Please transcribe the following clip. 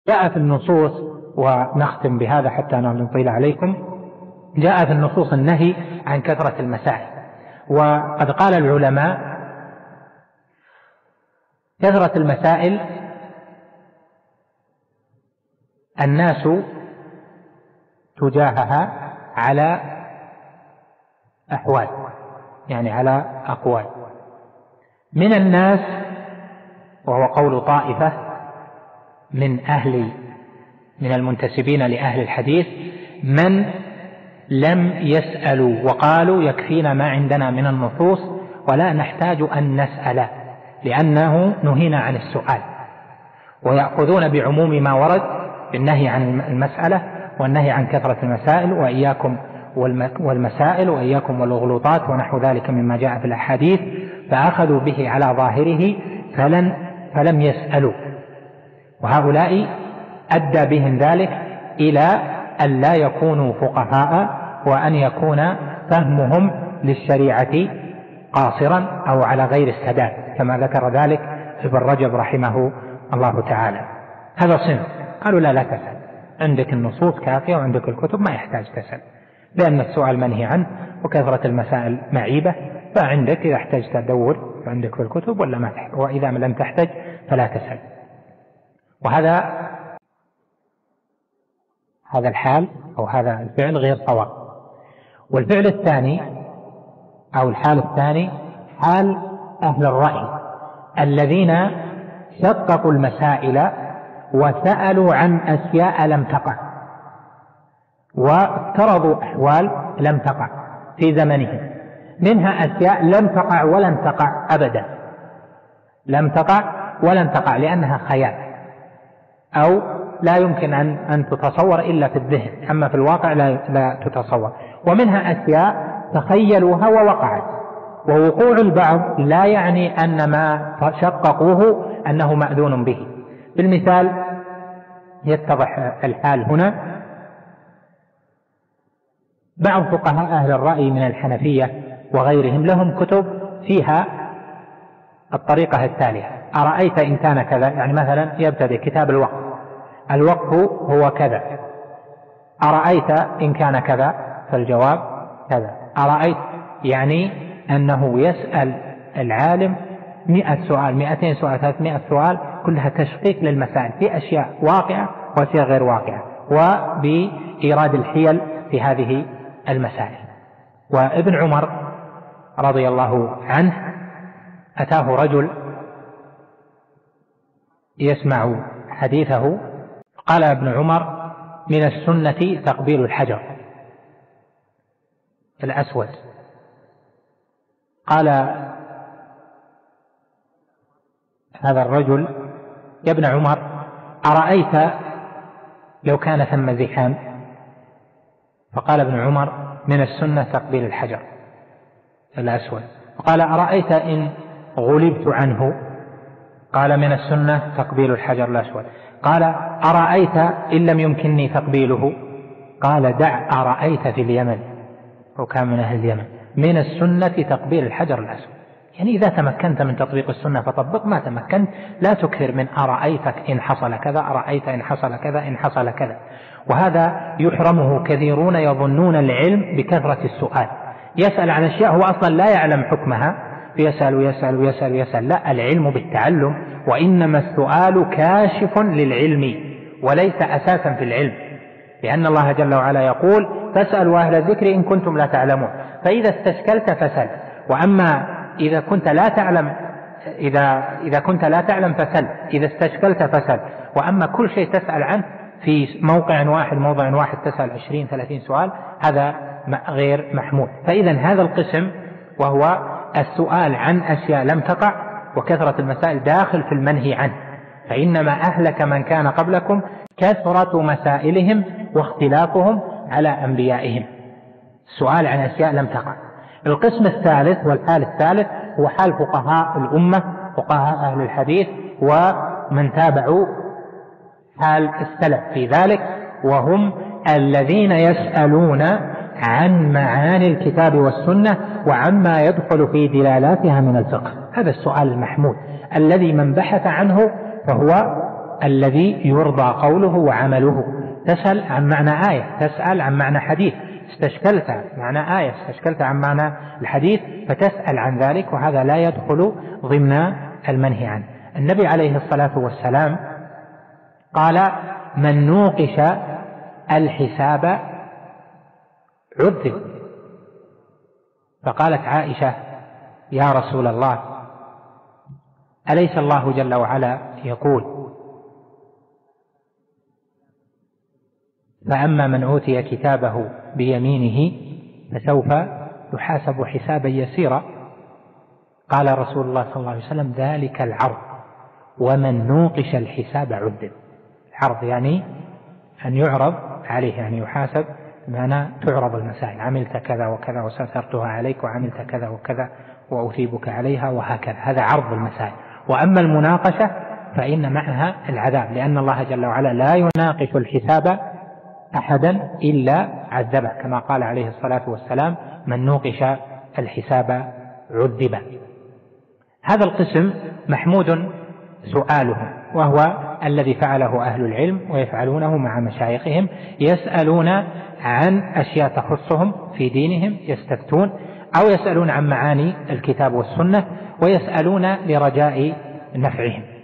جاء في النصوص، ونختم بهذا حتى لا نطيل عليكم، جاء في النصوص النهي عن كثرة المسائل. وقد قال العلماء كثرة المسائل الناس تجاهها على أحوال، يعني على أقوال. من الناس، وهو قول طائفة من المنتسبين لأهل الحديث، من لم يسألوا وقالوا يكفينا ما عندنا من النصوص ولا نحتاج أن نسأل، لأنه نهينا عن السؤال، ويأخذون بعموم ما ورد بالنهي عن المسألة والنهي عن كثرة المسائل، وإياكم والمسائل وإياكم والغلوطات ونحو ذلك مما جاء في الأحاديث، فأخذوا به على ظاهره فلم يسألوا. وهؤلاء أدى بهم ذلك إلى أن لا يكونوا فقهاء، وأن يكون فهمهم للشريعة قاصرا أو على غير السداد، كما ذكر ذلك ابن رجب رحمه الله تعالى. هذا صنف قالوا لا تسأل، عندك النصوص كافية وعندك الكتب، ما يحتاج تسأل، لأن السؤال منهي عنه وكثرة المسائل معيبة، فعندك إذا احتجت تدور عندك في الكتب ولا ما تحتاج، وإذا لم تحتج فلا تسأل. وهذا الحال أو هذا الفعل غير صواب. والفعل الثاني أو الحال الثاني حال أهل الرأي الذين شققوا المسائل وسألوا عن أشياء لم تقع، وافترضوا أحوال لم تقع في زمنهم، منها أشياء لم تقع ولن تقع أبدا، لم تقع ولن تقع لأنها خيال أو لا يمكن أن تتصور إلا في الذهن، أما في الواقع لا تتصور. ومنها أشياء تخيلوها ووقعت. ووقوع البعض لا يعني أن ما شققوه أنه مأذون به. بالمثال يتضح الحال هنا. بعض فقهاء أهل الرأي من الحنفية وغيرهم لهم كتب فيها الطريقة التالية: أرأيت إن كان كذا، يعني مثلا يبتدئ كتاب الوقف هو كذا، أرأيت إن كان كذا فالجواب كذا. أرأيت يعني أنه يسأل العالم 100 سؤال 200 سؤال 300 سؤال، كلها تشقيق للمسائل في أشياء واقعة وأشياء غير واقعة، وبإيراد الحيل في هذه المسائل. وابن عمر رضي الله عنه أتاه رجل يسمع حديثه، قال ابن عمر: من السنة تقبيل الحجر الأسود. قال هذا الرجل: يا ابن عمر، أرأيت لو كان ثم زحام؟ فقال ابن عمر: من السنة تقبيل الحجر الأسود. فقال: أرأيت إن غلبت عنه؟ قال: من السنة تقبيل الحجر الأسود. قال: أرأيت إن لم يمكنني تقبيله؟ قال: دع أرأيت في اليمن، وكان من أهل اليمن. من السنة تقبيل الحجر الأسود. يعني إذا تمكنت من تطبيق السنة فطبق، ما تمكنت لا تكثر من أرأيتك إن حصل كذا، أرأيت إن حصل كذا، إن حصل كذا. وهذا يحرمه كثيرون يظنون العلم بكثرة السؤال، يسأل عن أشياء هو أصلا لا يعلم حكمها، يسأل ويسأل ويسأل ويسأل. لا، العلم بالتعلم، وإنما السؤال كاشف للعلم وليس أساسا في العلم، لأن الله جل وعلا يقول: فاسألوا أهل الذكر إن كنتم لا تعلمون. فإذا استشكلت فسل، وأما إذا كنت لا تعلم إذا كنت لا تعلم فسل، إذا استشكلت فسل. وأما كل شيء تسأل عنه في موضع واحد تسأل 20-30 سؤال، هذا غير محمود. فإذا هذا القسم وهو السؤال عن أشياء لم تقع وكثرة المسائل داخل في المنهي عنه. فإنما أهلك من كان قبلكم كثرة مسائلهم واختلافهم على أنبيائهم، السؤال عن أشياء لم تقع. القسم الثالث والحال الثالث هو حال فقهاء الأمة، فقهاء أهل الحديث ومن تابعوا حال السلف في ذلك، وهم الذين يسألون عن معاني الكتاب والسنة وعما يدخل في دلالاتها من الفقه. هذا السؤال المحمود الذي من بحث عنه فهو الذي يرضى قوله وعمله. تسأل عن معنى آية، تسأل عن معنى حديث، استشكلت معنى آية، استشكلت عن معنى الحديث فتسأل عن ذلك، وهذا لا يدخل ضمن المنهي عنه. النبي عليه الصلاة والسلام قال: من نوقش الحساب عذب. فقالت عائشة: يا رسول الله، أليس الله جل وعلا يقول: فأما من أوتي كتابه بيمينه فسوف يحاسب حسابا يسيرا؟ قال رسول الله صلى الله عليه وسلم: ذلك العرض، ومن نوقش الحساب عذب. العرض يعني أن يعرض عليه، يعني يحاسب، بمعنى تعرض المسائل: عملت كذا وكذا وسترتها عليك، وعملت كذا وكذا وأثيبك عليها، وهكذا. هذا عرض المسائل. وأما المناقشة فإن معها العذاب، لأن الله جل وعلا لا يناقش الحساب أحدا إلا عذبه، كما قال عليه الصلاة والسلام: من نوقش الحساب عذب. هذا القسم محمود سؤاله، وهو الذي فعله أهل العلم ويفعلونه مع مشايخهم، يسألون عن أشياء تخصهم في دينهم، يستفتون، أو يسألون عن معاني الكتاب والسنة، ويسألون لرجاء نفعهم.